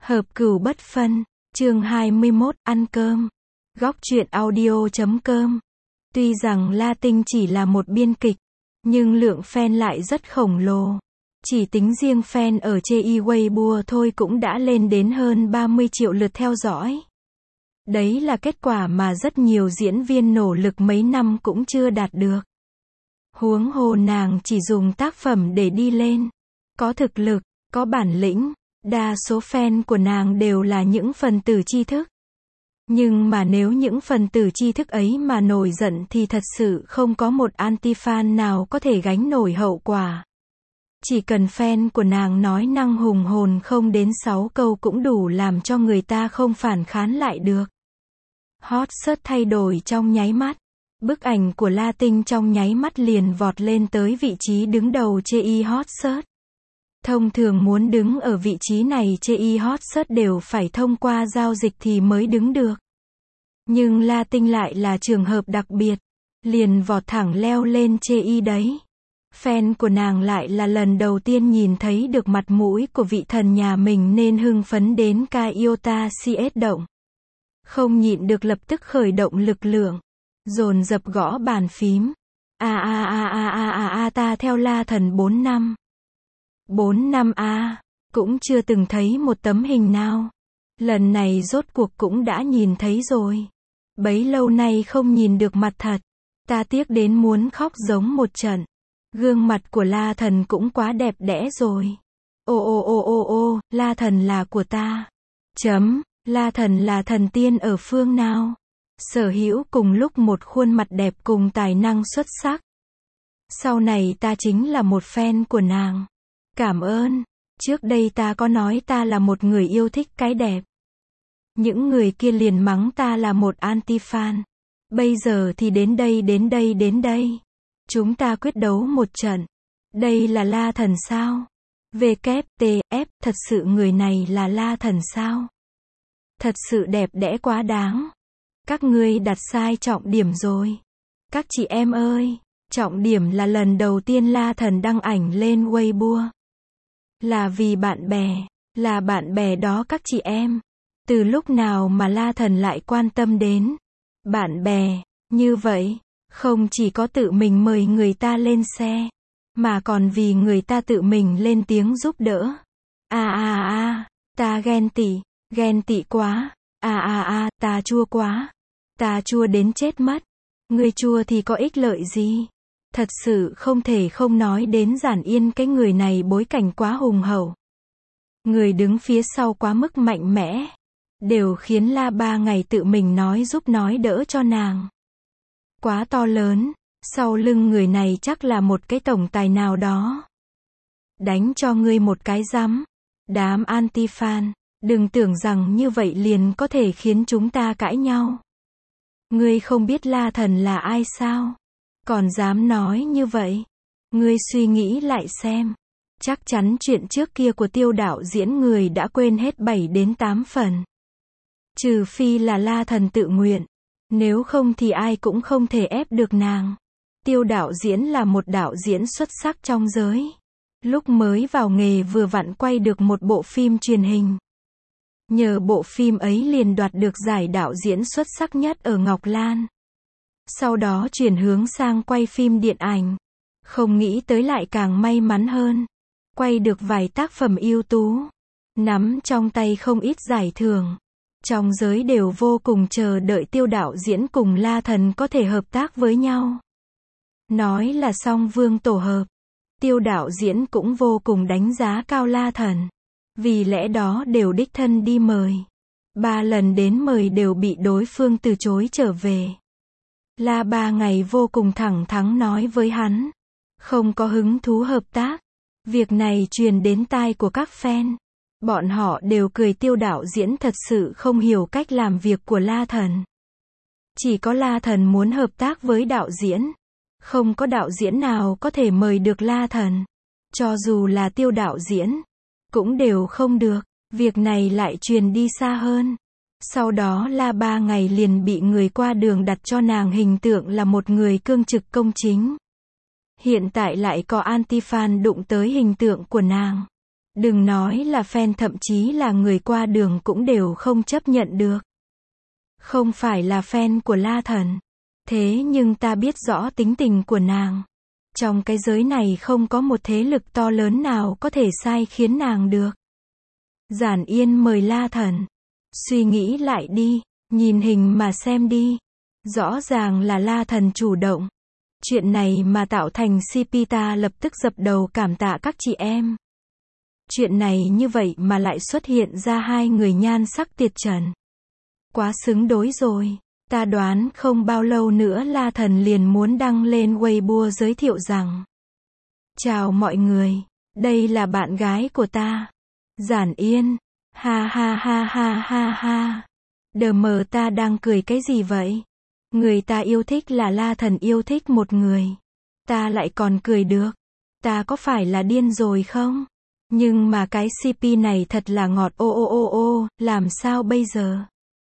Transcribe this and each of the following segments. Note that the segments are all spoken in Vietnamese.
Hợp cửu bất phân, chương 21, ăn cơm. Góc truyện audio.com. Tuy rằng La Tinh chỉ là một biên kịch, nhưng lượng fan lại rất khổng lồ. Chỉ tính riêng fan ở trên Weibo thôi cũng đã lên đến hơn 30 triệu lượt theo dõi. Đấy là kết quả mà rất nhiều diễn viên nỗ lực mấy năm cũng chưa đạt được. Huống hồ nàng chỉ dùng tác phẩm để đi lên. Có thực lực, có bản lĩnh. Đa số fan của nàng đều là những phần tử tri thức. Nhưng mà nếu những phần tử tri thức ấy mà nổi giận thì thật sự không có một anti-fan nào có thể gánh nổi hậu quả. Chỉ cần fan của nàng nói năng hùng hồn không đến 6 câu cũng đủ làm cho người ta không phản kháng lại được. Hot search thay đổi trong nháy mắt. Bức ảnh của La Tinh trong nháy mắt liền vọt lên tới vị trí đứng đầu trên hot search. Thông thường muốn đứng ở vị trí này trên hot search đều phải thông qua giao dịch thì mới đứng được. Nhưng La Tinh lại là trường hợp đặc biệt, liền vọt thẳng leo lên trên đấy. Fan của nàng lại là lần đầu tiên nhìn thấy được mặt mũi của vị thần nhà mình nên hưng phấn đến ca iota CS động. Không nhịn được lập tức khởi động lực lượng, dồn dập gõ bàn phím. Ta theo La Thần 4 năm. 4 năm cũng chưa từng thấy một tấm hình nào. Lần này rốt cuộc cũng đã nhìn thấy rồi. Bấy lâu nay không nhìn được mặt thật. Ta tiếc đến muốn khóc giống một trận. Gương mặt của La Thần cũng quá đẹp đẽ rồi. La Thần là của ta. La Thần là thần tiên ở phương nào? Sở hữu cùng lúc một khuôn mặt đẹp cùng tài năng xuất sắc. Sau này ta chính là một fan của nàng. Cảm ơn. Trước đây ta có nói ta là một người yêu thích cái đẹp. Những người kia liền mắng ta là một anti-fan. Bây giờ thì đến đây. Chúng ta quyết đấu một trận. Đây là La Thần sao? WTF, thật sự người này là La Thần sao? Thật sự đẹp đẽ quá đáng. Các ngươi đặt sai trọng điểm rồi. Các chị em ơi, trọng điểm là lần đầu tiên La Thần đăng ảnh lên Weibo. Là vì bạn bè, là bạn bè đó các chị em. Từ lúc nào mà La Thần lại quan tâm đến bạn bè, như vậy, không chỉ có tự mình mời người ta lên xe, mà còn vì người ta tự mình lên tiếng giúp đỡ. Ta ghen tị quá. Ta chua quá. Ta chua đến chết mất. Người chua thì có ích lợi gì? Thật sự không thể không nói đến Giản Yên, cái người này bối cảnh quá hùng hậu. Người đứng phía sau quá mức mạnh mẽ. Đều khiến La Ba Ngày tự mình nói giúp nói đỡ cho nàng. Quá to lớn, sau lưng người này chắc là một cái tổng tài nào đó. Đánh cho ngươi một cái rắm. Đám anti-fan, đừng tưởng rằng như vậy liền có thể khiến chúng ta cãi nhau. Ngươi không biết La Thần là ai sao? Còn dám nói như vậy? Ngươi suy nghĩ lại xem. Chắc chắn chuyện trước kia của Tiêu đạo diễn người đã quên hết 7 đến 8 phần. Trừ phi là La Thần tự nguyện. Nếu không thì ai cũng không thể ép được nàng. Tiêu đạo diễn là một đạo diễn xuất sắc trong giới. Lúc mới vào nghề vừa vặn quay được một bộ phim truyền hình. Nhờ bộ phim ấy liền đoạt được giải đạo diễn xuất sắc nhất ở Ngọc Lan. Sau đó chuyển hướng sang quay phim điện ảnh. Không nghĩ tới lại càng may mắn hơn. Quay được vài tác phẩm ưu tú. Nắm trong tay không ít giải thưởng. Trong giới đều vô cùng chờ đợi Tiêu đạo diễn cùng La Thần có thể hợp tác với nhau. Nói là song vương tổ hợp. Tiêu đạo diễn cũng vô cùng đánh giá cao La Thần. Vì lẽ đó đều đích thân đi mời. 3 lần đến mời đều bị đối phương từ chối trở về. La Ba Ngày vô cùng thẳng thắn nói với hắn. Không có hứng thú hợp tác. Việc này truyền đến tai của các fan. Bọn họ đều cười Tiêu đạo diễn thật sự không hiểu cách làm việc của La Thần. Chỉ có La Thần muốn hợp tác với đạo diễn. Không có đạo diễn nào có thể mời được La Thần. Cho dù là Tiêu đạo diễn, cũng đều không được. Việc này lại truyền đi xa hơn. Sau đó La Ba Ngày liền bị người qua đường đặt cho nàng hình tượng là một người cương trực công chính. Hiện tại lại có anti-fan đụng tới hình tượng của nàng. Đừng nói là fan, thậm chí là người qua đường cũng đều không chấp nhận được. Không phải là fan của La Thần. Thế nhưng ta biết rõ tính tình của nàng. Trong cái giới này không có một thế lực to lớn nào có thể sai khiến nàng được. Giản Yên mời La Thần. Suy nghĩ lại đi, nhìn hình mà xem đi. Rõ ràng là La Thần chủ động. Chuyện này mà tạo thành CP, ta lập tức dập đầu cảm tạ các chị em. Chuyện này như vậy mà lại xuất hiện ra hai người nhan sắc tuyệt trần. Quá xứng đối rồi. Ta đoán không bao lâu nữa La Thần liền muốn đăng lên Weibo giới thiệu rằng: chào mọi người, đây là bạn gái của ta, Giản Yên. Ha ha ha ha ha ha. Đờ mờ, ta đang cười cái gì vậy? Người ta yêu thích là La Thần yêu thích một người. Ta lại còn cười được. Ta có phải là điên rồi không? Nhưng mà cái CP này thật là ngọt, ô, làm sao bây giờ?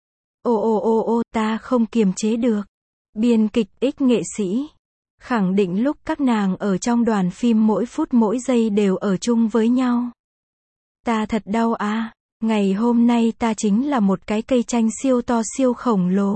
Ô, ta không kiềm chế được. Biên kịch X nghệ sĩ khẳng định lúc các nàng ở trong đoàn phim mỗi phút mỗi giây đều ở chung với nhau. Ta thật đau à, ngày hôm nay ta chính là một cái cây chanh siêu to siêu khổng lồ.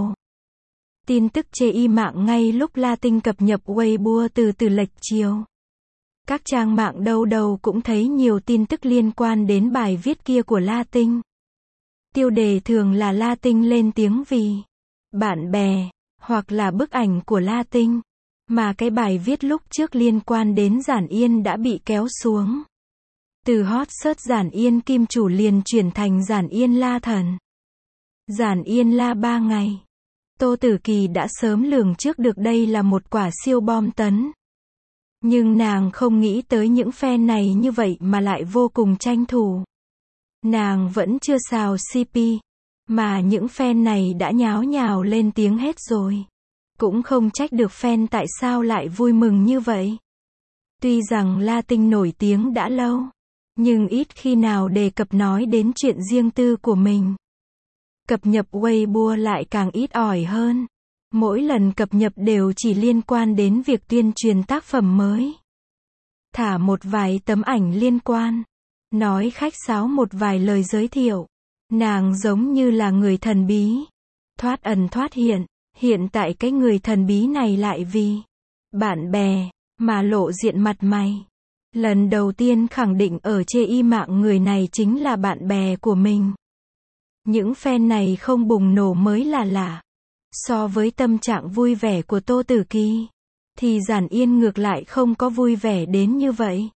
Tin tức chê y mạng ngay lúc La Tinh cập nhật Weibo từ lệch chiều. Các trang mạng đâu đâu cũng thấy nhiều tin tức liên quan đến bài viết kia của La Tinh. Tiêu đề thường là La Tinh lên tiếng vì bạn bè, hoặc là bức ảnh của La Tinh. Mà cái bài viết lúc trước liên quan đến Giản Yên đã bị kéo xuống. Từ hot search Giản Yên Kim Chủ liền chuyển thành Giản Yên La Thần. Giản Yên La 3 ngày. Tô Tử Kỳ đã sớm lường trước được đây là một quả siêu bom tấn. Nhưng nàng không nghĩ tới những fan này như vậy mà lại vô cùng tranh thủ. Nàng vẫn chưa xào CP, mà những fan này đã nháo nhào lên tiếng hết rồi. Cũng không trách được fan tại sao lại vui mừng như vậy. Tuy rằng La Tinh nổi tiếng đã lâu, nhưng ít khi nào đề cập nói đến chuyện riêng tư của mình. Cập nhật Weibo lại càng ít ỏi hơn. Mỗi lần cập nhật đều chỉ liên quan đến việc tuyên truyền tác phẩm mới. Thả một vài tấm ảnh liên quan. Nói khách sáo một vài lời giới thiệu. Nàng giống như là người thần bí. Thoát ẩn thoát hiện. Hiện tại cái người thần bí này lại vì bạn bè mà lộ diện mặt mày. Lần đầu tiên khẳng định ở chê y mạng người này chính là bạn bè của mình. Những fan này không bùng nổ mới là lạ. So với tâm trạng vui vẻ của Tô Tử Kỳ, thì Giản Yên ngược lại không có vui vẻ đến như vậy.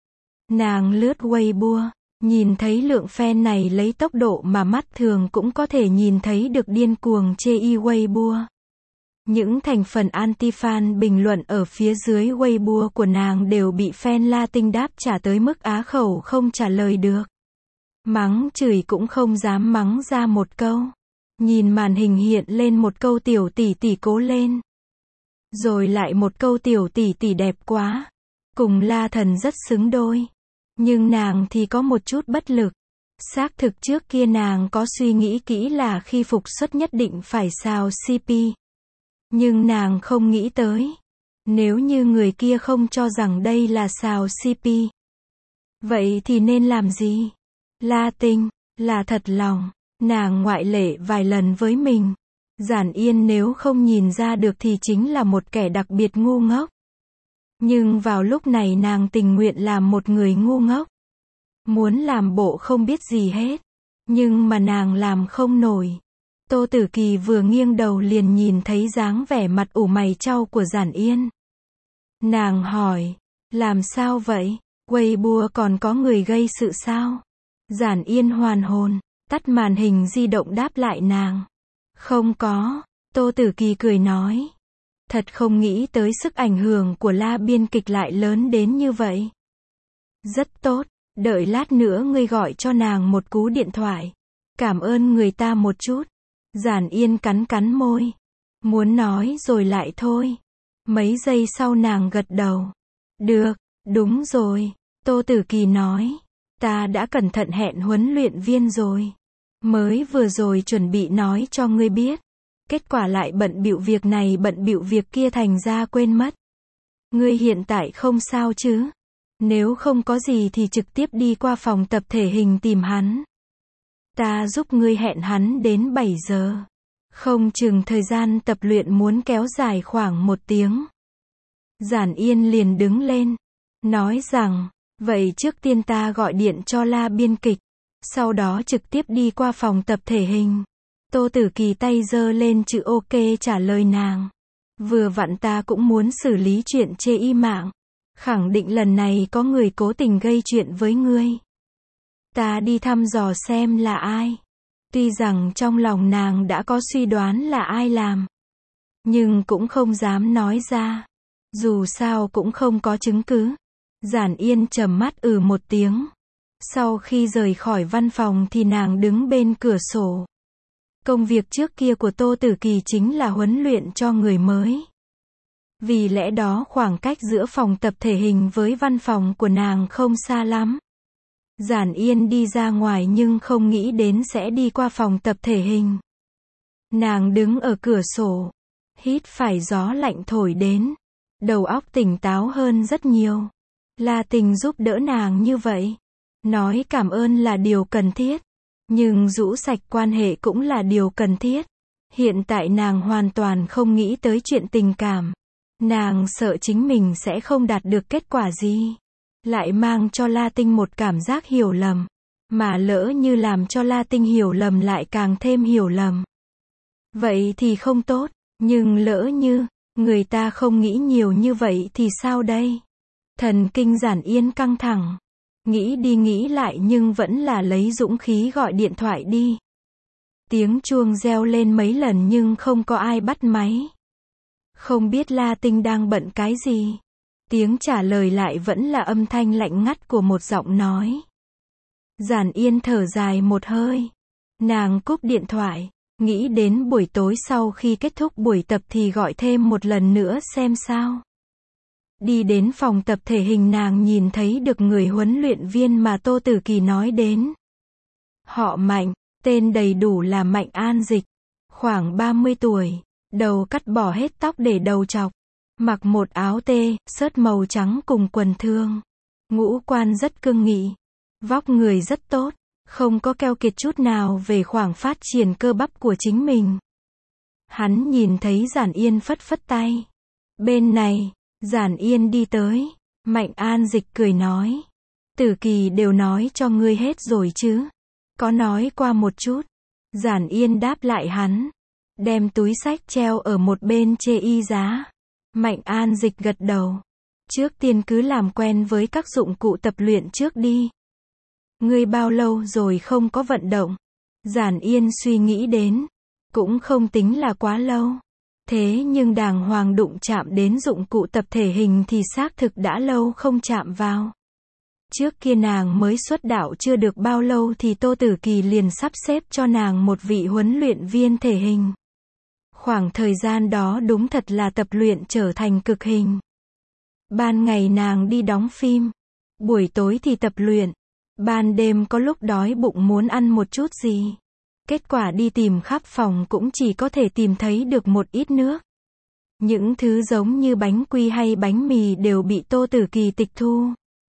Nàng lướt Weibo, nhìn thấy lượng fan này lấy tốc độ mà mắt thường cũng có thể nhìn thấy được điên cuồng chê y Weibo. Những thành phần anti-fan bình luận ở phía dưới Weibo của nàng đều bị fan La Tinh đáp trả tới mức á khẩu không trả lời được. Mắng chửi cũng không dám mắng ra một câu. Nhìn màn hình hiện lên một câu tiểu tỷ tỷ cố lên. Rồi lại một câu tiểu tỷ tỷ đẹp quá. Cùng La Thần rất xứng đôi. Nhưng nàng thì có một chút bất lực. Xác thực trước kia nàng có suy nghĩ kỹ là khi phục xuất nhất định phải xào CP. Nhưng nàng không nghĩ tới. Nếu như người kia không cho rằng đây là xào CP. Vậy thì nên làm gì? La Tinh, là thật lòng. Nàng ngoại lệ vài lần với mình. Giản Yên nếu không nhìn ra được thì chính là một kẻ đặc biệt ngu ngốc. Nhưng vào lúc này nàng tình nguyện làm một người ngu ngốc. Muốn làm bộ không biết gì hết. Nhưng mà nàng làm không nổi. Tô Tử Kỳ vừa nghiêng đầu liền nhìn thấy dáng vẻ mặt ủ mày chau của Giản Yên. Nàng hỏi, làm sao vậy? Weibo còn có người gây sự sao? Giản Yên hoàn hồn, tắt màn hình di động đáp lại nàng. Không có, Tô Tử Kỳ cười nói. Thật không nghĩ tới sức ảnh hưởng của La biên kịch lại lớn đến như vậy. Rất tốt, đợi lát nữa ngươi gọi cho nàng một cú điện thoại. Cảm ơn người ta một chút. Giản Yên cắn cắn môi. Muốn nói rồi lại thôi. Mấy giây sau nàng gật đầu. Được, đúng rồi. Tô Tử Kỳ nói. Ta đã cẩn thận hẹn huấn luyện viên rồi. Mới vừa rồi chuẩn bị nói cho ngươi biết. Kết quả lại bận bịu việc này bận bịu việc kia thành ra quên mất. Ngươi hiện tại không sao chứ? Nếu không có gì thì trực tiếp đi qua phòng tập thể hình tìm hắn. Ta giúp ngươi hẹn hắn đến 7 giờ. Không chừng thời gian tập luyện muốn kéo dài khoảng 1 tiếng. Giản Yên liền đứng lên, nói rằng, vậy trước tiên ta gọi điện cho La biên kịch, sau đó trực tiếp đi qua phòng tập thể hình. Tô Tử Kỳ tay giơ lên chữ OK trả lời nàng. Vừa vặn ta cũng muốn xử lý chuyện chê y mạng. Khẳng định lần này có người cố tình gây chuyện với ngươi. Ta đi thăm dò xem là ai. Tuy rằng trong lòng nàng đã có suy đoán là ai làm, nhưng cũng không dám nói ra. Dù sao cũng không có chứng cứ. Giản Yên trầm mắt một tiếng. Sau khi rời khỏi văn phòng thì nàng đứng bên cửa sổ. Công việc trước kia của Tô Tử Kỳ chính là huấn luyện cho người mới. Vì lẽ đó khoảng cách giữa phòng tập thể hình với văn phòng của nàng không xa lắm. Giản Yên đi ra ngoài nhưng không nghĩ đến sẽ đi qua phòng tập thể hình. Nàng đứng ở cửa sổ, hít phải gió lạnh thổi đến. Đầu óc tỉnh táo hơn rất nhiều. La Tình giúp đỡ nàng như vậy. Nói cảm ơn là điều cần thiết. Nhưng rũ sạch quan hệ cũng là điều cần thiết. Hiện tại nàng hoàn toàn không nghĩ tới chuyện tình cảm. Nàng sợ chính mình sẽ không đạt được kết quả gì. Lại mang cho La Tinh một cảm giác hiểu lầm. Mà lỡ như làm cho La Tinh hiểu lầm lại càng thêm hiểu lầm. Vậy thì không tốt. Nhưng lỡ như người ta không nghĩ nhiều như vậy thì sao đây? Thần kinh Giản Yên căng thẳng. Nghĩ đi nghĩ lại nhưng vẫn là lấy dũng khí gọi điện thoại đi. Tiếng chuông reo lên mấy lần nhưng không có ai bắt máy. Không biết La Tinh đang bận cái gì. Tiếng trả lời lại vẫn là âm thanh lạnh ngắt của một giọng nói. Giản Yên thở dài một hơi. Nàng cúp điện thoại. Nghĩ đến buổi tối sau khi kết thúc buổi tập thì gọi thêm một lần nữa xem sao. Đi đến phòng tập thể hình nàng nhìn thấy được người huấn luyện viên mà Tô Tử Kỳ nói đến. Họ Mạnh, tên đầy đủ là Mạnh An Dịch. Khoảng 30 tuổi, đầu cắt bỏ hết tóc để đầu chọc. Mặc một áo tê, sớt màu trắng cùng quần thương. Ngũ quan rất cương nghị. Vóc người rất tốt. Không có keo kiệt chút nào về khoảng phát triển cơ bắp của chính mình. Hắn nhìn thấy Giản Yên phất phất tay. Bên này, Giản Yên đi tới. Mạnh An Dịch cười nói. Tử Kỳ đều nói cho ngươi hết rồi chứ. Có nói qua một chút. Giản Yên đáp lại hắn. Đem túi xách treo ở một bên chê y giá. Mạnh An Dịch gật đầu. Trước tiên cứ làm quen với các dụng cụ tập luyện trước đi. Ngươi bao lâu rồi không có vận động? Giản Yên suy nghĩ đến. Cũng không tính là quá lâu. Thế nhưng đàng hoàng đụng chạm đến dụng cụ tập thể hình thì xác thực đã lâu không chạm vào. Trước kia nàng mới xuất đạo chưa được bao lâu thì Tô Tử Kỳ liền sắp xếp cho nàng một vị huấn luyện viên thể hình. Khoảng thời gian đó đúng thật là tập luyện trở thành cực hình. Ban ngày nàng đi đóng phim. Buổi tối thì tập luyện. Ban đêm có lúc đói bụng muốn ăn một chút gì. Kết quả đi tìm khắp phòng cũng chỉ có thể tìm thấy được một ít nước. Những thứ giống như bánh quy hay bánh mì đều bị Tô Tử Kỳ tịch thu.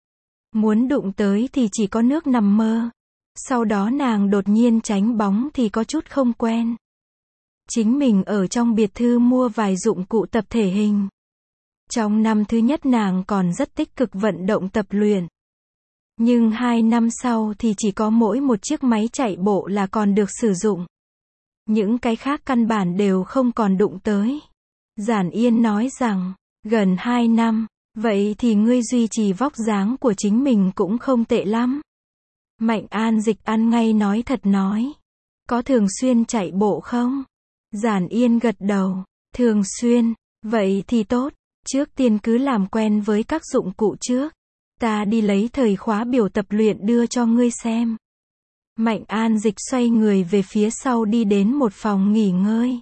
Muốn đụng tới thì chỉ có nước nằm mơ. Sau đó nàng đột nhiên tránh bóng thì có chút không quen. Chính mình ở trong biệt thự mua vài dụng cụ tập thể hình. Trong năm thứ nhất nàng còn rất tích cực vận động tập luyện. Nhưng 2 năm sau thì chỉ có mỗi một chiếc máy chạy bộ là còn được sử dụng. Những cái khác căn bản đều không còn đụng tới. Giản Yên nói rằng, gần 2 năm, vậy thì ngươi duy trì vóc dáng của chính mình cũng không tệ lắm. Mạnh An Dịch ăn ngay nói thật nói. Có thường xuyên chạy bộ không? Giản Yên gật đầu. Thường xuyên, vậy thì tốt. Trước tiên cứ làm quen với các dụng cụ trước. Ta đi lấy thời khóa biểu tập luyện đưa cho ngươi xem. Mạnh An Dịch xoay người về phía sau đi đến một phòng nghỉ ngơi.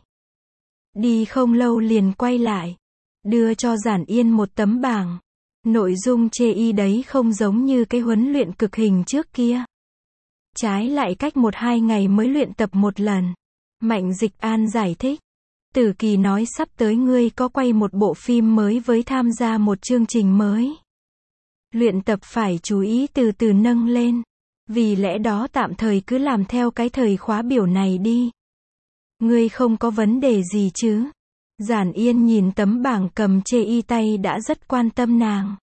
Đi không lâu liền quay lại. Đưa cho Giản Yên một tấm bảng. Nội dung chê y đấy không giống như cái huấn luyện cực hình trước kia. Trái lại cách 1-2 ngày mới luyện tập một lần. Mạnh Dịch An giải thích. Tử Kỳ nói sắp tới ngươi có quay một bộ phim mới với tham gia một chương trình mới. Luyện tập phải chú ý từ từ nâng lên. Vì lẽ đó tạm thời cứ làm theo cái thời khóa biểu này đi. Ngươi không có vấn đề gì chứ? Giản Yên nhìn tấm bảng cầm chê y tay đã rất quan tâm nàng.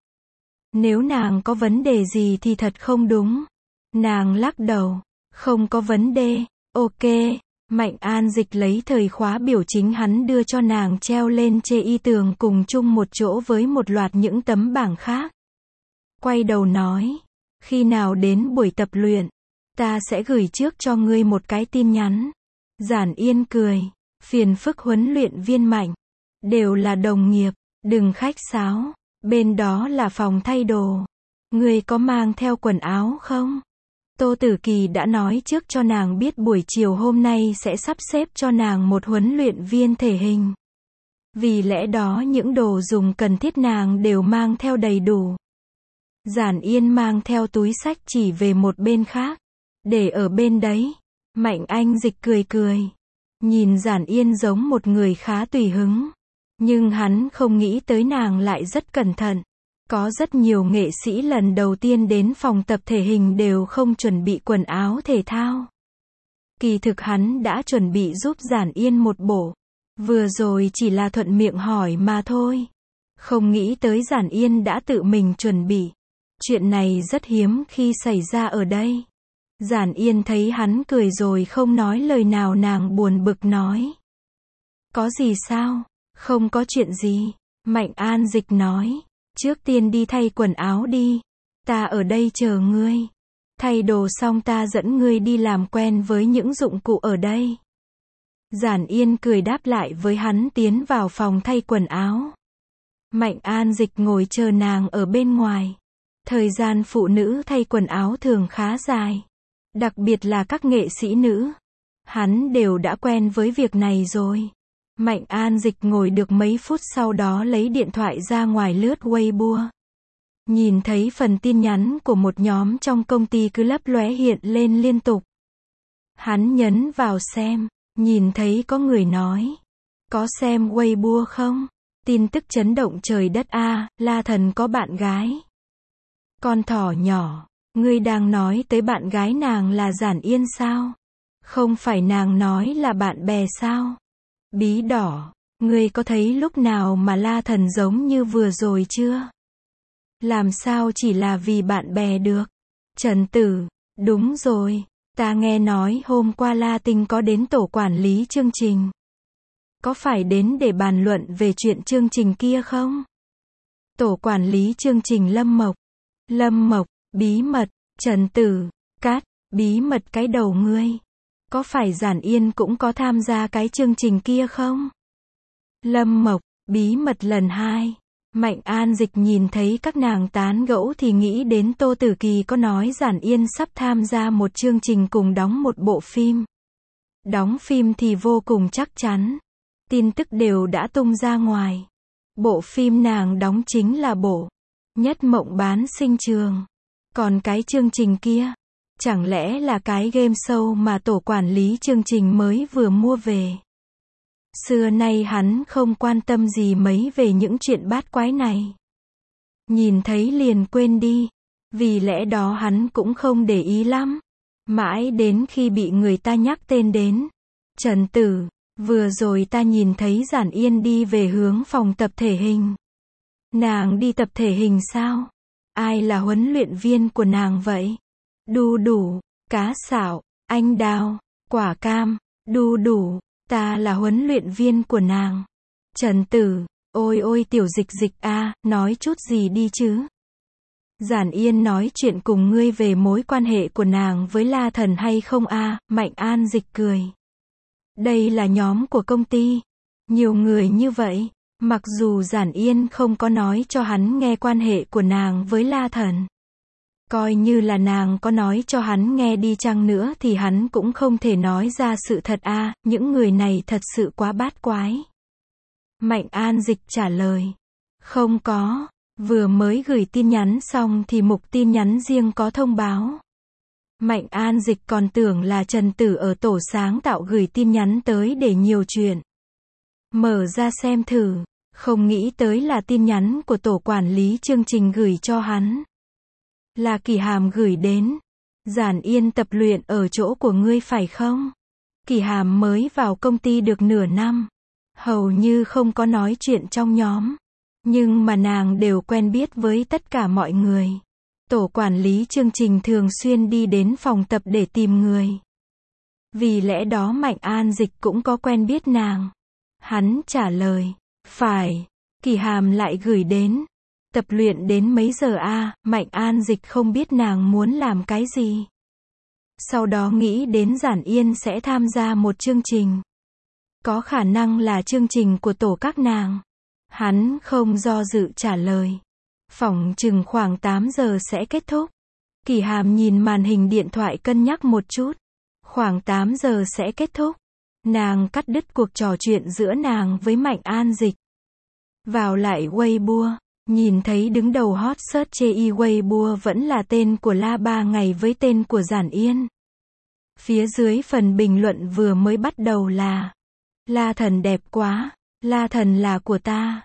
Nếu nàng có vấn đề gì thì thật không đúng. Nàng lắc đầu. Không có vấn đề. Ok. Mạnh An Dịch lấy thời khóa biểu chính hắn đưa cho nàng treo lên chê y tường cùng chung một chỗ với một loạt những tấm bảng khác. Quay đầu nói. Khi nào đến buổi tập luyện, ta sẽ gửi trước cho ngươi một cái tin nhắn. Giản Yên cười. Phiền phức huấn luyện viên Mạnh. Đều là đồng nghiệp. Đừng khách sáo. Bên đó là phòng thay đồ. Ngươi có mang theo quần áo không? Tô Tử Kỳ đã nói trước cho nàng biết buổi chiều hôm nay sẽ sắp xếp cho nàng một huấn luyện viên thể hình. Vì lẽ đó những đồ dùng cần thiết nàng đều mang theo đầy đủ. Giản Yên mang theo túi xách chỉ về một bên khác. Để ở bên đấy. Mạnh Anh Dịch cười cười. Nhìn Giản Yên giống một người khá tùy hứng. Nhưng hắn không nghĩ tới nàng lại rất cẩn thận. Có rất nhiều nghệ sĩ lần đầu tiên đến phòng tập thể hình đều không chuẩn bị quần áo thể thao. Kỳ thực hắn đã chuẩn bị giúp Giản Yên một bộ. Vừa rồi chỉ là thuận miệng hỏi mà thôi. Không nghĩ tới Giản Yên đã tự mình chuẩn bị. Chuyện này rất hiếm khi xảy ra ở đây. Giản Yên thấy hắn cười rồi không nói lời nào, nàng buồn bực nói. Có gì sao? Không có chuyện gì. Mạnh An Dịch nói. Trước tiên đi thay quần áo đi. Ta ở đây chờ ngươi. Thay đồ xong ta dẫn ngươi đi làm quen với những dụng cụ ở đây. Giản Yên cười đáp lại với hắn tiến vào phòng thay quần áo. Mạnh An Dịch ngồi chờ nàng ở bên ngoài. Thời gian phụ nữ thay quần áo thường khá dài. Đặc biệt là các nghệ sĩ nữ. Hắn đều đã quen với việc này rồi. Mạnh An Dịch ngồi được mấy phút sau đó lấy điện thoại ra ngoài lướt Weibo. Nhìn thấy phần tin nhắn của một nhóm trong công ty cứ lấp lóe hiện lên liên tục. Hắn nhấn vào xem, nhìn thấy có người nói. Có xem Weibo không? Tin tức chấn động trời đất a, La Thần có bạn gái. Con thỏ nhỏ, ngươi đang nói tới bạn gái nàng là Giản Yên sao? Không phải nàng nói là bạn bè sao? Bí đỏ, ngươi có thấy lúc nào mà La Thần giống như vừa rồi chưa? Làm sao chỉ là vì bạn bè được? Trần Tử, đúng rồi, ta nghe nói hôm qua La Tinh có đến tổ quản lý chương trình. Có phải đến để bàn luận về chuyện chương trình kia không? Tổ quản lý chương trình Lâm Mộc. Lâm Mộc, bí mật, Trần Tử, cát, bí mật cái đầu ngươi. Có phải Giản Yên cũng có tham gia cái chương trình kia không? Lâm Mộc, bí mật lần 2. Mạnh An Dịch nhìn thấy các nàng tán gẫu thì nghĩ đến Tô Tử Kỳ có nói Giản Yên sắp tham gia một chương trình cùng đóng một bộ phim. Đóng phim thì vô cùng chắc chắn. Tin tức đều đã tung ra ngoài. Bộ phim nàng đóng chính là bộ Nhất Mộng Bán Sinh Trường. Còn cái chương trình kia, chẳng lẽ là cái game show mà tổ quản lý chương trình mới vừa mua về? Xưa nay hắn không quan tâm gì mấy về những chuyện bát quái này. Nhìn thấy liền quên đi. Vì lẽ đó hắn cũng không để ý lắm. Mãi đến khi bị người ta nhắc tên đến. Trần Tử, vừa rồi ta nhìn thấy Giản Yên đi về hướng phòng tập thể hình. Nàng đi tập thể hình sao? Ai là huấn luyện viên của nàng vậy? Đu Đủ, Cá Xạo, Anh Đào, Quả Cam, Đu Đủ, ta là huấn luyện viên của nàng. Trần Tử, ôi ôi tiểu Dịch Dịch a, nói chút gì đi chứ? Giản Yên nói chuyện cùng ngươi về mối quan hệ của nàng với La Thần hay không a? Mạnh An Dịch cười. Đây là nhóm của công ty. Nhiều người như vậy. Mặc dù Giản Yên không có nói cho hắn nghe quan hệ của nàng với La Thần. Coi như là nàng có nói cho hắn nghe đi chăng nữa thì hắn cũng không thể nói ra sự thật a, những người này thật sự quá bát quái. Mạnh An Dịch trả lời. Không có, vừa mới gửi tin nhắn xong thì mục tin nhắn riêng có thông báo. Mạnh An Dịch còn tưởng là Trần Tử ở tổ sáng tạo gửi tin nhắn tới để nhiều chuyện. Mở ra xem thử. Không nghĩ tới là tin nhắn của tổ quản lý chương trình gửi cho hắn. Là Kỳ Hàm gửi đến. Giản Yên tập luyện ở chỗ của ngươi phải không? Kỳ Hàm mới vào công ty được nửa năm. Hầu như không có nói chuyện trong nhóm. Nhưng mà nàng đều quen biết với tất cả mọi người. Tổ quản lý chương trình thường xuyên đi đến phòng tập để tìm người. Vì lẽ đó Mạnh An Dịch cũng có quen biết nàng. Hắn trả lời, phải. Kỳ Hàm lại gửi đến. Tập luyện đến mấy giờ a? Mạnh An Dịch không biết nàng muốn làm cái gì. Sau đó nghĩ đến Giản Yên sẽ tham gia một chương trình. Có khả năng là chương trình của tổ các nàng. Hắn không do dự trả lời. Phỏng chừng khoảng 8 giờ sẽ kết thúc. Kỳ Hàm nhìn màn hình điện thoại cân nhắc một chút. Khoảng 8 giờ sẽ kết thúc. Nàng cắt đứt cuộc trò chuyện giữa nàng với Mạnh An Dịch. Vào lại Weibo, nhìn thấy đứng đầu hot search chê Weibo vẫn là tên của La Ba Ngày với tên của Giản Yên. Phía dưới phần bình luận vừa mới bắt đầu là La Thần đẹp quá, La Thần là của ta.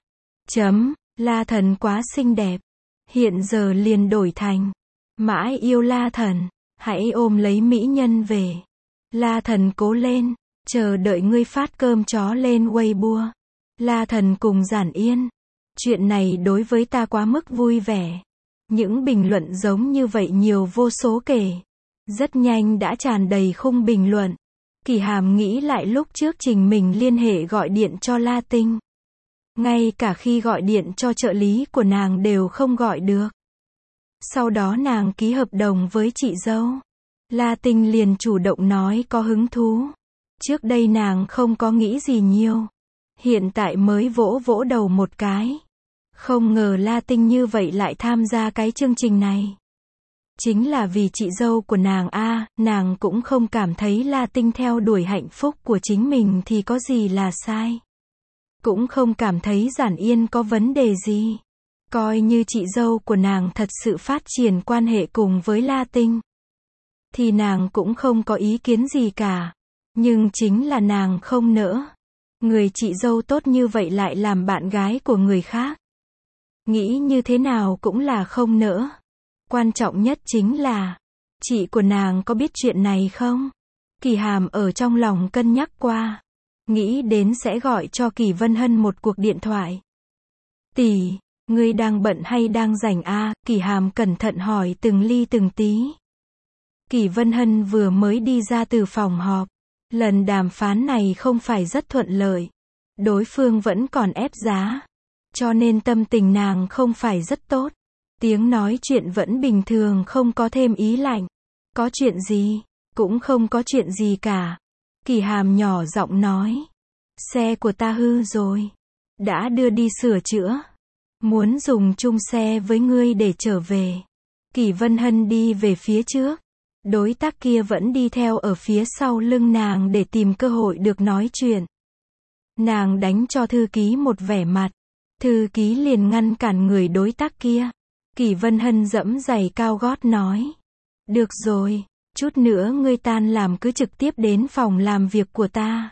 La Thần quá xinh đẹp. Hiện giờ liền đổi thành mãi yêu La Thần, hãy ôm lấy mỹ nhân về. La Thần cố lên, chờ đợi ngươi phát cơm chó lên Weibo. La Thần cùng Giản Yên. Chuyện này đối với ta quá mức vui vẻ. Những bình luận giống như vậy nhiều vô số kể. Rất nhanh đã tràn đầy khung bình luận. Kỳ Hàm nghĩ lại lúc trước Trình mình liên hệ gọi điện cho La Tinh. Ngay cả khi gọi điện cho trợ lý của nàng đều không gọi được. Sau đó nàng ký hợp đồng với chị dâu. La Tinh liền chủ động nói có hứng thú. Trước đây nàng không có nghĩ gì nhiều. Hiện tại mới vỗ vỗ đầu một cái. Không ngờ La Tinh như vậy lại tham gia cái chương trình này. Chính là vì chị dâu của nàng a, nàng cũng không cảm thấy La Tinh theo đuổi hạnh phúc của chính mình thì có gì là sai. Cũng không cảm thấy Giản Yên có vấn đề gì. Coi như chị dâu của nàng thật sự phát triển quan hệ cùng với La Tinh. Thì nàng cũng không có ý kiến gì cả. Nhưng chính là nàng không nỡ. Người chị dâu tốt như vậy lại làm bạn gái của người khác. Nghĩ như thế nào cũng là không nỡ. Quan trọng nhất chính là, chị của nàng có biết chuyện này không? Kỳ Hàm ở trong lòng cân nhắc qua. Nghĩ đến sẽ gọi cho Kỳ Vân Hân một cuộc điện thoại. Tỷ, ngươi đang bận hay đang rảnh a? Kỳ Hàm cẩn thận hỏi từng ly từng tí. Kỳ Vân Hân vừa mới đi ra từ phòng họp. Lần đàm phán này không phải rất thuận lợi. Đối phương vẫn còn ép giá. Cho nên tâm tình nàng không phải rất tốt. Tiếng nói chuyện vẫn bình thường, không có thêm ý lạnh. Có chuyện gì? Cũng không có chuyện gì cả. Kỳ Hàm nhỏ giọng nói. Xe của ta hư rồi. Đã đưa đi sửa chữa. Muốn dùng chung xe với ngươi để trở về. Kỳ Vân Hân đi về phía trước. Đối tác kia vẫn đi theo ở phía sau lưng nàng để tìm cơ hội được nói chuyện. Nàng đánh cho thư ký một vẻ mặt. Thư ký liền ngăn cản người đối tác kia. Kỳ Vân Hân giẫm giày cao gót nói. Được rồi, chút nữa ngươi tan làm cứ trực tiếp đến phòng làm việc của ta.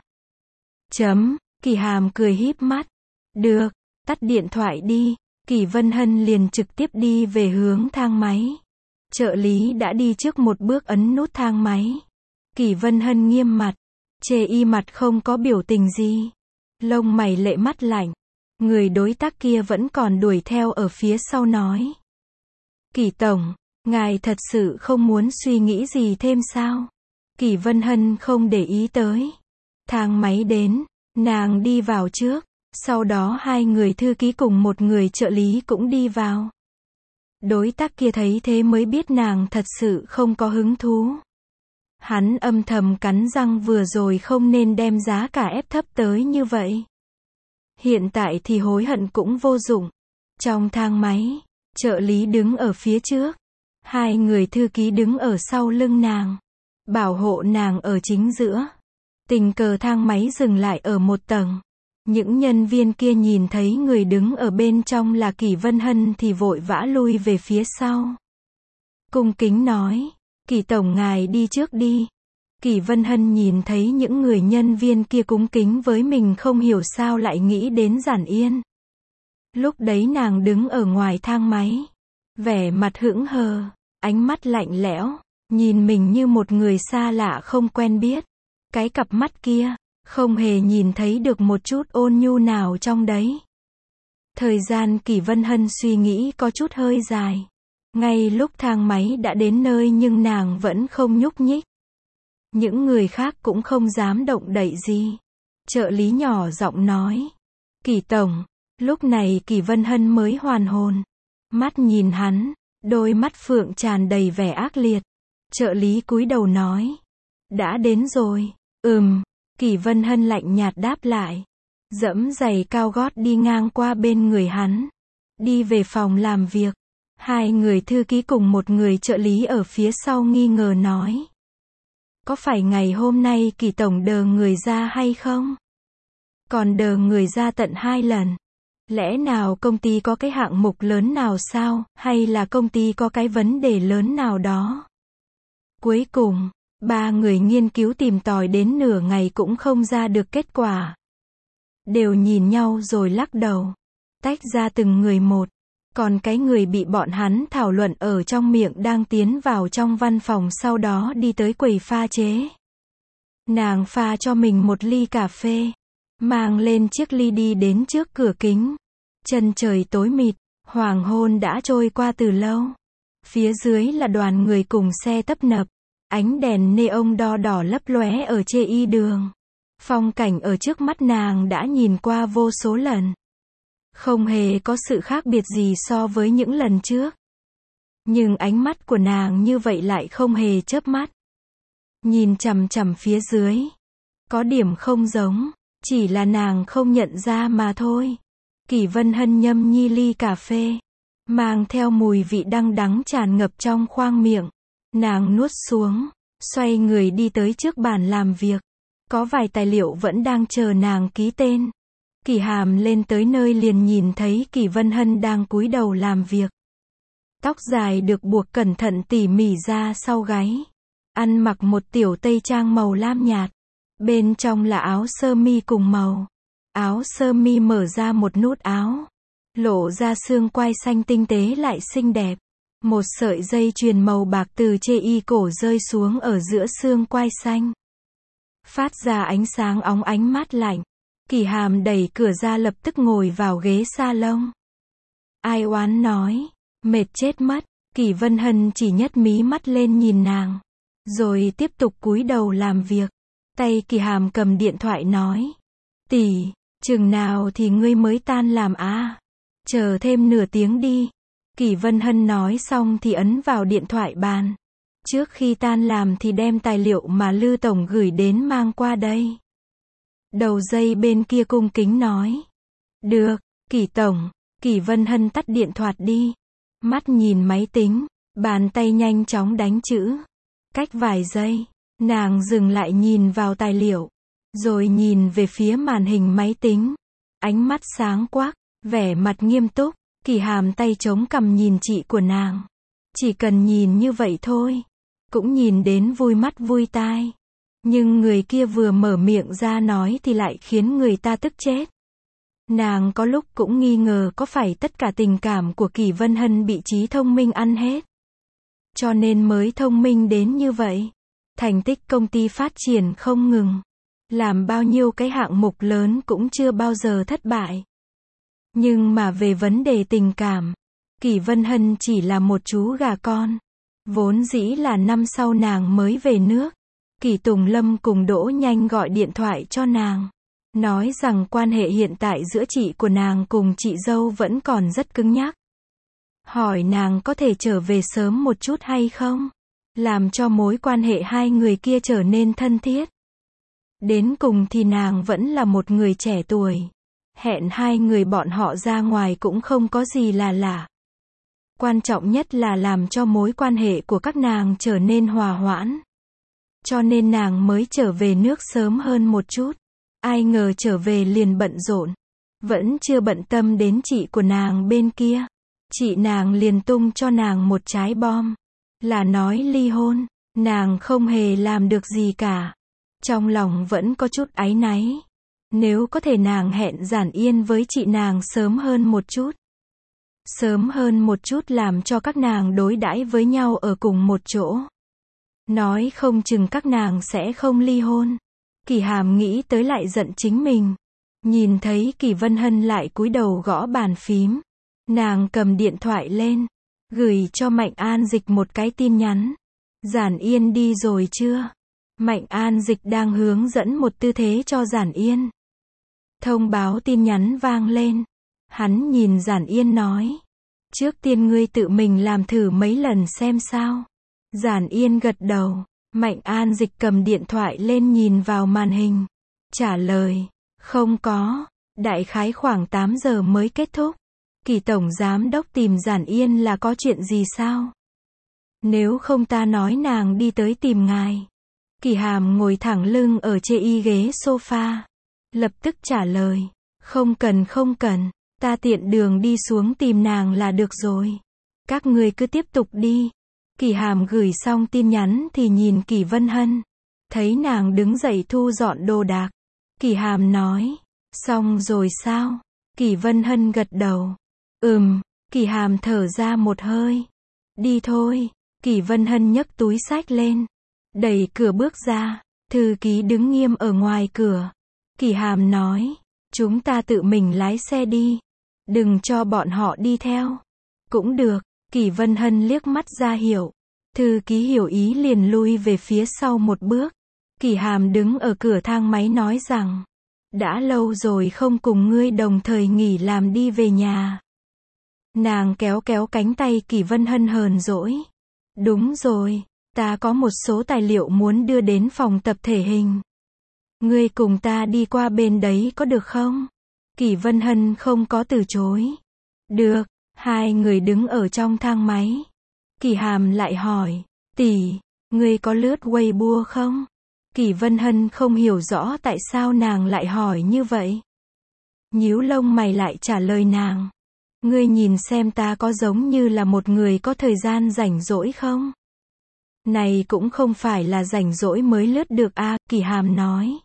Kỳ Hàm cười híp mắt. Được, tắt điện thoại đi. Kỳ Vân Hân liền trực tiếp đi về hướng thang máy. Trợ lý đã đi trước một bước ấn nút thang máy. Kỳ Vân Hân nghiêm mặt. Chê y mặt không có biểu tình gì. Lông mày lệ mắt lạnh. Người đối tác kia vẫn còn đuổi theo ở phía sau nói. Kỳ tổng, ngài thật sự không muốn suy nghĩ gì thêm sao? Kỳ Vân Hân không để ý tới. Thang máy đến, nàng đi vào trước. Sau đó hai người thư ký cùng một người trợ lý cũng đi vào. Đối tác kia thấy thế mới biết nàng thật sự không có hứng thú. Hắn âm thầm cắn răng vừa rồi không nên đem giá cả ép thấp tới như vậy. Hiện tại thì hối hận cũng vô dụng. Trong thang máy, trợ lý đứng ở phía trước. Hai người thư ký đứng ở sau lưng nàng. Bảo hộ nàng ở chính giữa. Tình cờ thang máy dừng lại ở một tầng. Những nhân viên kia nhìn thấy người đứng ở bên trong là Kỳ Vân Hân thì vội vã lui về phía sau. Cung kính nói, Kỳ tổng ngài đi trước đi. Kỳ Vân Hân nhìn thấy những người nhân viên kia cúng kính với mình không hiểu sao lại nghĩ đến Giản Yên. Lúc đấy nàng đứng ở ngoài thang máy. Vẻ mặt hững hờ. ánh mắt lạnh lẽo, nhìn mình như một người xa lạ không quen biết. Cái cặp mắt kia, không hề nhìn thấy được một chút ôn nhu nào trong đấy. Thời gian Kỷ Vân Hân suy nghĩ có chút hơi dài. Ngay lúc thang máy đã đến nơi nhưng nàng vẫn không nhúc nhích. Những người khác cũng không dám động đậy gì. Trợ lý nhỏ giọng nói. Kỷ tổng. Lúc này Kỷ Vân Hân mới hoàn hồn. Mắt nhìn hắn, đôi mắt phượng tràn đầy vẻ ác liệt. Trợ lý cúi đầu nói. Đã đến rồi. Kỷ Vân Hân lạnh nhạt đáp lại. Dẫm giày cao gót đi ngang qua bên người hắn. Đi về phòng làm việc. Hai người thư ký cùng một người trợ lý ở phía sau nghi ngờ nói. Có phải ngày hôm nay Kỷ tổng đờ người ra hay không? Còn đờ người ra tận 2 lần. Lẽ nào công ty có cái hạng mục lớn nào sao, hay là công ty có cái vấn đề lớn nào đó? Cuối cùng, 3 người nghiên cứu tìm tòi đến nửa ngày cũng không ra được kết quả. Đều nhìn nhau rồi lắc đầu. Tách ra từng người một. Còn cái người bị bọn hắn thảo luận ở trong miệng đang tiến vào trong văn phòng sau đó đi tới quầy pha chế. Nàng pha cho mình một ly cà phê. Mang lên chiếc ly đi đến trước cửa kính. Chân trời tối mịt, hoàng hôn đã trôi qua từ lâu. Phía dưới là đoàn người cùng xe tấp nập. Ánh đèn neon đo đỏ lấp lóe ở chê y đường. Phong cảnh ở trước mắt nàng đã nhìn qua vô số lần. Không hề có sự khác biệt gì so với những lần trước. Nhưng ánh mắt của nàng như vậy lại không hề chớp mắt. Nhìn chằm chằm phía dưới. Có điểm không giống, chỉ là nàng không nhận ra mà thôi. Kỷ Vân Hân nhâm nhi ly cà phê. Mang theo mùi vị đắng đắng tràn ngập trong khoang miệng. Nàng nuốt xuống, xoay người đi tới trước bàn làm việc. Có vài tài liệu vẫn đang chờ nàng ký tên. Kỷ Hàm lên tới nơi liền nhìn thấy Kỷ Vân Hân đang cúi đầu làm việc. Tóc dài được buộc cẩn thận tỉ mỉ ra sau gáy. Ăn mặc một tiểu tây trang màu lam nhạt. Bên trong là áo sơ mi cùng màu. Áo sơ mi mở ra một nút áo. Lộ ra xương quai xanh tinh tế lại xinh đẹp. Một sợi dây chuyền màu bạc từ chê y cổ rơi xuống ở giữa xương quai xanh. Phát ra ánh sáng óng ánh mát lạnh. Kỷ Hàm đẩy cửa ra lập tức ngồi vào ghế salon. Ai oán nói. Mệt chết mất. Kỷ Vân Hân chỉ nhấc mí mắt lên nhìn nàng. Rồi tiếp tục cúi đầu làm việc. Tay Kỷ Hàm cầm điện thoại nói. Tỷ, chừng nào thì ngươi mới tan làm à? Chờ thêm nửa tiếng đi. Kỷ Vân Hân nói xong thì ấn vào điện thoại bàn. Trước khi tan làm thì đem tài liệu mà Lư tổng gửi đến mang qua đây. Đầu dây bên kia cung kính nói. Được, Kỷ tổng. Kỷ Vân Hân tắt điện thoại đi. Mắt nhìn máy tính, bàn tay nhanh chóng đánh chữ. Cách vài giây, nàng dừng lại nhìn vào tài liệu. Rồi nhìn về phía màn hình máy tính. Ánh mắt sáng quắc, vẻ mặt nghiêm túc. Kỷ Hàm tay chống cằm nhìn chị của nàng. Chỉ cần nhìn như vậy thôi. Cũng nhìn đến vui mắt vui tai. Nhưng người kia vừa mở miệng ra nói thì lại khiến người ta tức chết. Nàng có lúc cũng nghi ngờ có phải tất cả tình cảm của Kỷ Vân Hân bị trí thông minh ăn hết. Cho nên mới thông minh đến như vậy. Thành tích công ty phát triển không ngừng. Làm bao nhiêu cái hạng mục lớn cũng chưa bao giờ thất bại. Nhưng mà về vấn đề tình cảm, Kỷ Vân Hân chỉ là một chú gà con. Vốn dĩ là năm sau nàng mới về nước. Kỷ Tùng Lâm cùng Đỗ Nhanh gọi điện thoại cho nàng. Nói rằng quan hệ hiện tại giữa chị của nàng cùng chị dâu vẫn còn rất cứng nhắc. Hỏi nàng có thể trở về sớm một chút hay không? Làm cho mối quan hệ hai người kia trở nên thân thiết. Đến cùng thì nàng vẫn là một người trẻ tuổi. Hẹn hai người bọn họ ra ngoài cũng không có gì là lạ. Quan trọng nhất là làm cho mối quan hệ của các nàng trở nên hòa hoãn. Cho nên nàng mới trở về nước sớm hơn một chút. Ai ngờ trở về liền bận rộn. Vẫn chưa bận tâm đến chị của nàng bên kia. Chị nàng liền tung cho nàng một trái bom. Là nói ly hôn. Nàng không hề làm được gì cả. Trong lòng vẫn có chút áy náy. Nếu có thể nàng hẹn Giản Yên với chị nàng sớm hơn một chút. Sớm hơn một chút làm cho các nàng đối đãi với nhau ở cùng một chỗ. Nói không chừng các nàng sẽ không ly hôn. Kỳ Hàm nghĩ tới lại giận chính mình. Nhìn thấy Kỳ Vân Hân lại cúi đầu gõ bàn phím. Nàng cầm điện thoại lên. Gửi cho Mạnh An Dịch một cái tin nhắn. Giản Yên đi rồi chưa? Mạnh An Dịch đang hướng dẫn một tư thế cho Giản Yên. Thông báo tin nhắn vang lên. Hắn nhìn Giản Yên nói. Trước tiên ngươi tự mình làm thử mấy lần xem sao. Giản Yên gật đầu. Mạnh An Dịch cầm điện thoại lên nhìn vào màn hình. Trả lời. Không có. Đại khái khoảng 8 giờ mới kết thúc. Kỳ tổng giám đốc tìm Giản Yên là có chuyện gì sao? Nếu không ta nói nàng đi tới tìm ngài. Kỳ Hàm ngồi thẳng lưng ở trên ghế sofa. Lập tức trả lời. Không cần. Ta tiện đường đi xuống tìm nàng là được rồi. Các ngươi cứ tiếp tục đi. Kỳ Hàm gửi xong tin nhắn thì nhìn Kỳ Vân Hân. Thấy nàng đứng dậy thu dọn đồ đạc. Kỳ Hàm nói. Xong rồi sao? Kỳ Vân Hân gật đầu. Kỳ Hàm thở ra một hơi. Đi thôi. Kỳ Vân Hân nhấc túi xách lên. Đẩy cửa bước ra. Thư ký đứng nghiêm ở ngoài cửa. Kỳ Hàm nói. Chúng ta tự mình lái xe đi. Đừng cho bọn họ đi theo. Cũng được. Kỳ Vân Hân liếc mắt ra hiệu. Thư ký hiểu ý liền lui về phía sau một bước. Kỳ Hàm đứng ở cửa thang máy nói rằng. Đã lâu rồi không cùng ngươi đồng thời nghỉ làm đi về nhà. Nàng kéo cánh tay Kỳ Vân Hân hờn dỗi. Đúng rồi, ta có một số tài liệu muốn đưa đến phòng tập thể hình. Ngươi cùng ta đi qua bên đấy có được không? Kỳ Vân Hân không có từ chối. Được, hai người đứng ở trong thang máy. Kỳ Hàm lại hỏi, tỷ, ngươi có lướt Weibo không? Kỳ Vân Hân không hiểu rõ tại sao nàng lại hỏi như vậy. Nhíu lông mày lại trả lời nàng. Ngươi nhìn xem ta có giống như là một người có thời gian rảnh rỗi không? Này cũng không phải là rảnh rỗi mới lướt được a, Kỳ Hàm nói.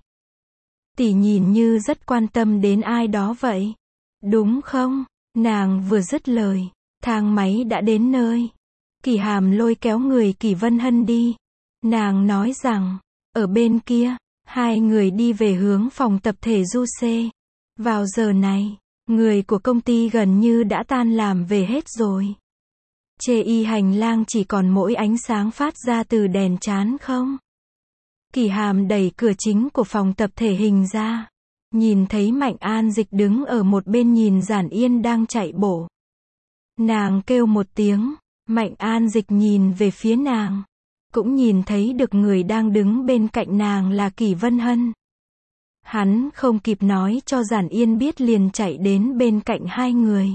Tỷ nhìn như rất quan tâm đến ai đó vậy. Đúng không? Nàng vừa dứt lời, thang máy đã đến nơi. Kỳ Hàm lôi kéo người Kỳ Vân Hân đi. Nàng nói rằng, ở bên kia, hai người đi về hướng phòng tập thể Du Xê. Vào giờ này, người của công ty gần như đã tan làm về hết rồi. Chê hành lang chỉ còn mỗi ánh sáng phát ra từ đèn chán không. Kỳ Hàm đẩy cửa chính của phòng tập thể hình ra. Nhìn thấy Mạnh An Dịch đứng ở một bên nhìn Giản Yên đang chạy bộ. Nàng kêu một tiếng, Mạnh An Dịch nhìn về phía nàng. Cũng nhìn thấy được người đang đứng bên cạnh nàng là Kỳ Vân Hân. Hắn không kịp nói cho Giản Yên biết liền chạy đến bên cạnh hai người.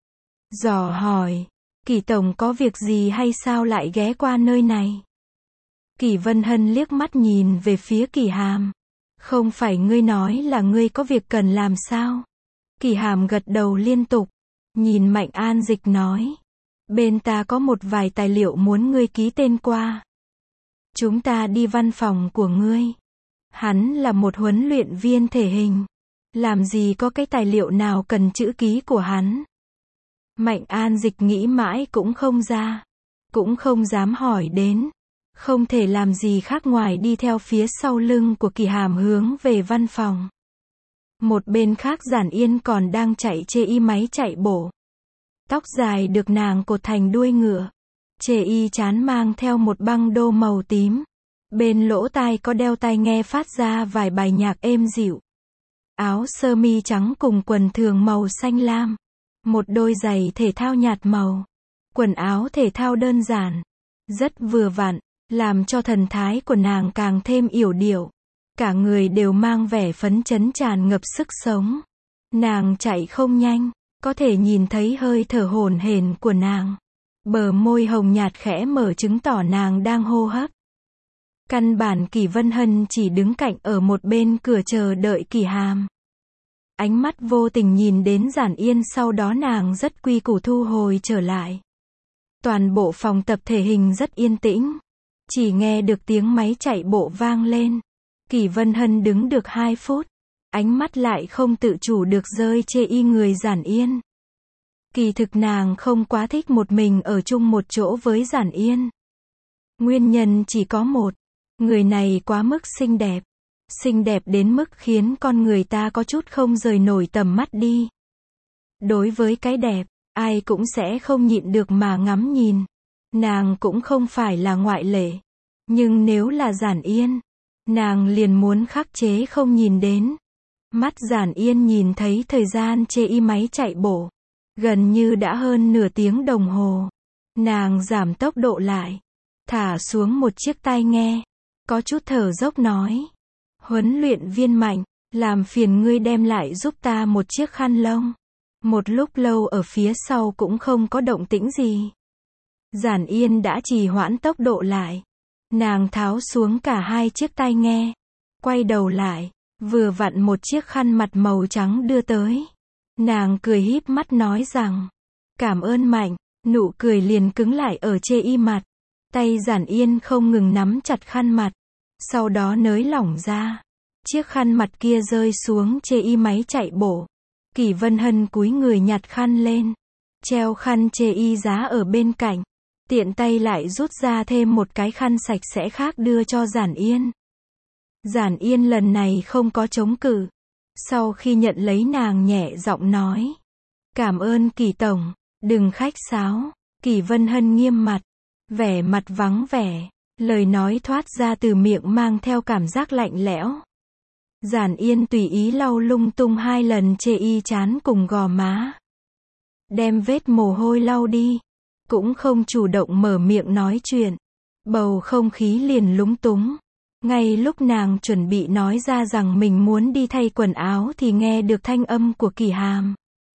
Dò hỏi, Kỳ tổng có việc gì hay sao lại ghé qua nơi này? Kỳ Vân Hân liếc mắt nhìn về phía Kỳ Hàm. Không phải ngươi nói là ngươi có việc cần làm sao? Kỳ Hàm gật đầu liên tục. Nhìn Mạnh An Dịch nói. Bên ta có một vài tài liệu muốn ngươi ký tên qua. Chúng ta đi văn phòng của ngươi. Hắn là một huấn luyện viên thể hình. Làm gì có cái tài liệu nào cần chữ ký của hắn? Mạnh An Dịch nghĩ mãi cũng không ra. Cũng không dám hỏi đến. Không thể làm gì khác ngoài đi theo phía sau lưng của Kỳ Hàm hướng về văn phòng. Một bên khác Giản Yên còn đang chạy chê máy chạy bộ. Tóc dài được nàng cột thành đuôi ngựa. Chê trán mang theo một băng đô màu tím. Bên lỗ tai có đeo tai nghe phát ra vài bài nhạc êm dịu. Áo sơ mi trắng cùng quần thường màu xanh lam. Một đôi giày thể thao nhạt màu. Quần áo thể thao đơn giản. Rất vừa vặn. Làm cho thần thái của nàng càng thêm yểu điệu. Cả người đều mang vẻ phấn chấn tràn ngập sức sống. Nàng chạy không nhanh. Có thể nhìn thấy hơi thở hổn hển của nàng. Bờ môi hồng nhạt khẽ mở chứng tỏ nàng đang hô hấp. Căn bản Kỳ Vân Hân chỉ đứng cạnh ở một bên cửa chờ đợi Kỳ Hàm. Ánh mắt vô tình nhìn đến Giản Yên, sau đó nàng rất quy củ thu hồi trở lại. Toàn bộ phòng tập thể hình rất yên tĩnh. Chỉ nghe được tiếng máy chạy bộ vang lên. Kỳ Vân Hân đứng được 2 phút. Ánh mắt lại không tự chủ được rơi chê người Giản Yên. Kỳ thực nàng không quá thích một mình ở chung một chỗ với Giản Yên. Nguyên nhân chỉ có một, người này quá mức xinh đẹp. Xinh đẹp đến mức khiến con người ta có chút không rời nổi tầm mắt đi. Đối với cái đẹp, ai cũng sẽ không nhịn được mà ngắm nhìn. Nàng cũng không phải là ngoại lệ. Nhưng nếu là Giản Yên, nàng liền muốn khắc chế không nhìn đến. Mắt Giản Yên nhìn thấy thời gian chê y máy chạy bộ. Gần như đã hơn nửa tiếng đồng hồ. Nàng giảm tốc độ lại. Thả xuống một chiếc tai nghe. Có chút thở dốc nói. Huấn luyện viên Mạnh, làm phiền ngươi đem lại giúp ta một chiếc khăn lông. Một lúc lâu ở phía sau cũng không có động tĩnh gì. Giản Yên đã trì hoãn tốc độ lại. Nàng tháo xuống cả hai chiếc tai nghe. Quay đầu lại, vừa vặn một chiếc khăn mặt màu trắng đưa tới. Nàng cười híp mắt nói rằng, cảm ơn Mạnh, nụ cười liền cứng lại ở chê y mặt. Tay Giản Yên không ngừng nắm chặt khăn mặt, sau đó nới lỏng ra. Chiếc khăn mặt kia rơi xuống chê y máy chạy bộ. Kỷ Vân Hân cúi người nhặt khăn lên, treo khăn chê y giá ở bên cạnh, tiện tay lại rút ra thêm một cái khăn sạch sẽ khác đưa cho Giản Yên. Giản Yên lần này không có chống cự. Sau khi nhận lấy nàng nhẹ giọng nói. Cảm ơn Kỷ tổng, đừng khách sáo. Kỷ Vân Hân nghiêm mặt, vẻ mặt vắng vẻ, lời nói thoát ra từ miệng mang theo cảm giác lạnh lẽo. Giản Yên tùy ý lau lung tung hai lần chê y trán cùng gò má. Đem vết mồ hôi lau đi, cũng không chủ động mở miệng nói chuyện. Bầu không khí liền lúng túng. Ngay lúc nàng chuẩn bị nói ra rằng mình muốn đi thay quần áo thì nghe được thanh âm của Kỷ Hàm.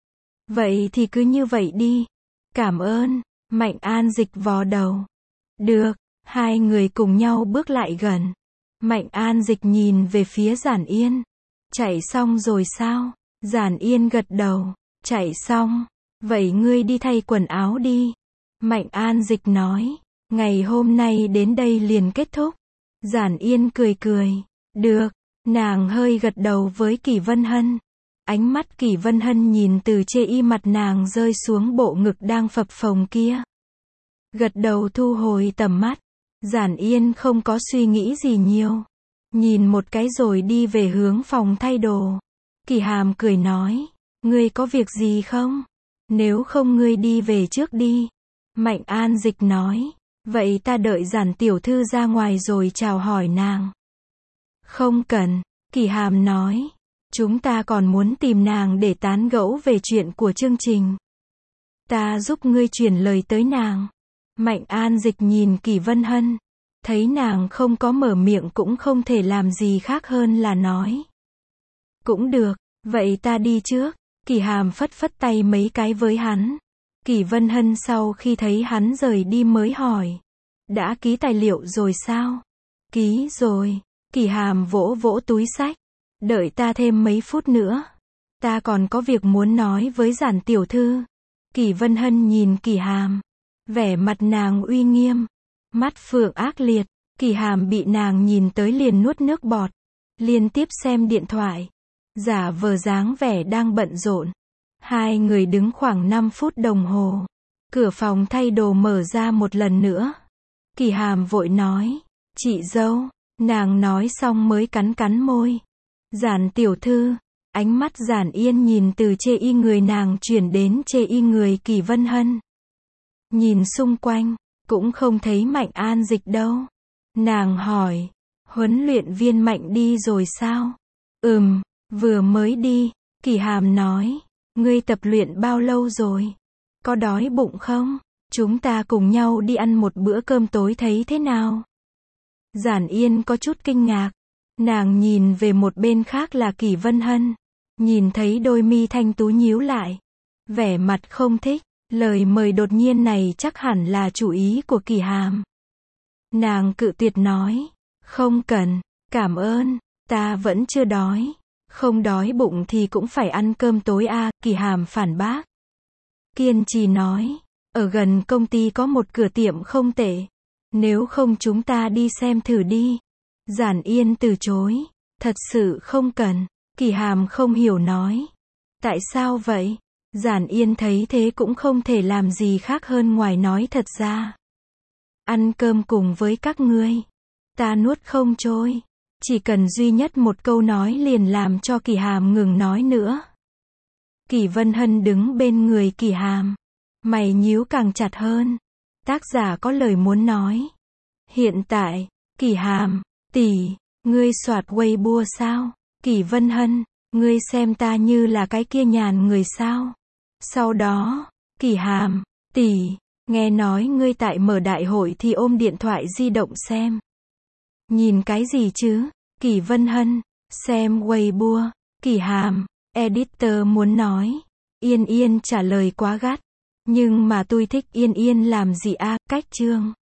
Vậy thì cứ như vậy đi. Cảm ơn. Mạnh An Dịch vò đầu. Được. Hai người cùng nhau bước lại gần. Mạnh An Dịch nhìn về phía Giản Yên. Chạy xong rồi sao? Giản Yên gật đầu. Chạy xong. Vậy ngươi đi thay quần áo đi. Mạnh An Dịch nói. Ngày hôm nay đến đây liền kết thúc. Giản Yên cười cười. Được. Nàng hơi gật đầu với Kỷ Vân Hân. Ánh mắt Kỷ Vân Hân nhìn từ chê y mặt nàng rơi xuống bộ ngực đang phập phồng kia. Gật đầu thu hồi tầm mắt. Giản Yên không có suy nghĩ gì nhiều. Nhìn một cái rồi đi về hướng phòng thay đồ. Kỷ Hàm cười nói. Ngươi có việc gì không? Nếu không ngươi đi về trước đi. Mạnh An Dịch nói. Vậy ta đợi Giản tiểu thư ra ngoài rồi chào hỏi nàng. Không cần. Kỷ Hàm nói. Chúng ta còn muốn tìm nàng để tán gẫu về chuyện của chương trình. Ta giúp ngươi truyền lời tới nàng. Mạnh An Dịch nhìn Kỷ Vân Hân. Thấy nàng không có mở miệng cũng không thể làm gì khác hơn là nói. Cũng được, vậy ta đi trước. Kỷ Hàm phất phất tay mấy cái với hắn. Kỷ Vân Hân sau khi thấy hắn rời đi mới hỏi. Đã ký tài liệu rồi sao? Ký rồi. Kỷ Hàm vỗ vỗ túi xách. Đợi ta thêm mấy phút nữa. Ta còn có việc muốn nói với Giản tiểu thư. Kỷ Vân Hân nhìn Kỷ Hàm. Vẻ mặt nàng uy nghiêm. Mắt phượng ác liệt. Kỷ Hàm bị nàng nhìn tới liền nuốt nước bọt. Liên tiếp xem điện thoại. Giả vờ dáng vẻ đang bận rộn. Hai người đứng khoảng 5 phút đồng hồ. Cửa phòng thay đồ mở ra một lần nữa. Kỷ Hàm vội nói. Chị dâu. Nàng nói xong mới cắn cắn môi. Giản tiểu thư. Ánh mắt Giản Yên nhìn từ chê y người nàng chuyển đến chê y người Kỷ Vân Hân. Nhìn xung quanh, cũng không thấy Mạnh An Dịch đâu. Nàng hỏi. Huấn luyện viên Mạnh đi rồi sao? Vừa mới đi. Kỷ Hàm nói. Ngươi tập luyện bao lâu rồi? Có đói bụng không? Chúng ta cùng nhau đi ăn một bữa cơm tối thấy thế nào? Giản Yên có chút kinh ngạc. Nàng nhìn về một bên khác là Kỷ Vân Hân. Nhìn thấy đôi mi thanh tú nhíu lại. Vẻ mặt không thích. Lời mời đột nhiên này chắc hẳn là chủ ý của Kỷ Hàm. Nàng cự tuyệt nói. Không cần. Cảm ơn. Ta vẫn chưa đói. Không đói bụng thì cũng phải ăn cơm tối à, Kỷ Hàm phản bác. Kiên trì nói. Ở gần công ty có một cửa tiệm không tệ. Nếu không chúng ta đi xem thử đi. Giản Yên từ chối. Thật sự không cần. Kỷ Hàm không hiểu nói. Tại sao vậy? Giản Yên thấy thế cũng không thể làm gì khác hơn ngoài nói thật ra. Ăn cơm cùng với các ngươi. Ta nuốt không trôi. Chỉ cần duy nhất một câu nói liền làm cho Kỳ Hàm ngừng nói nữa. Kỳ Vân Hân đứng bên người Kỳ Hàm. Mày nhíu càng chặt hơn. Tác giả có lời muốn nói. Hiện tại, Kỳ Hàm, tỷ, ngươi soạt Weibo sao? Kỳ Vân Hân, ngươi xem ta như là cái kia nhàn người sao? Sau đó, Kỳ Hàm, tỷ, nghe nói ngươi tại mở đại hội thì ôm điện thoại di động xem. Nhìn cái gì chứ? Kỳ Vân Hân, xem Weibo. Kỳ Hàm, editor muốn nói. Yên Yên trả lời quá gắt. Nhưng mà tôi thích Yên Yên làm gì a? Cách chương.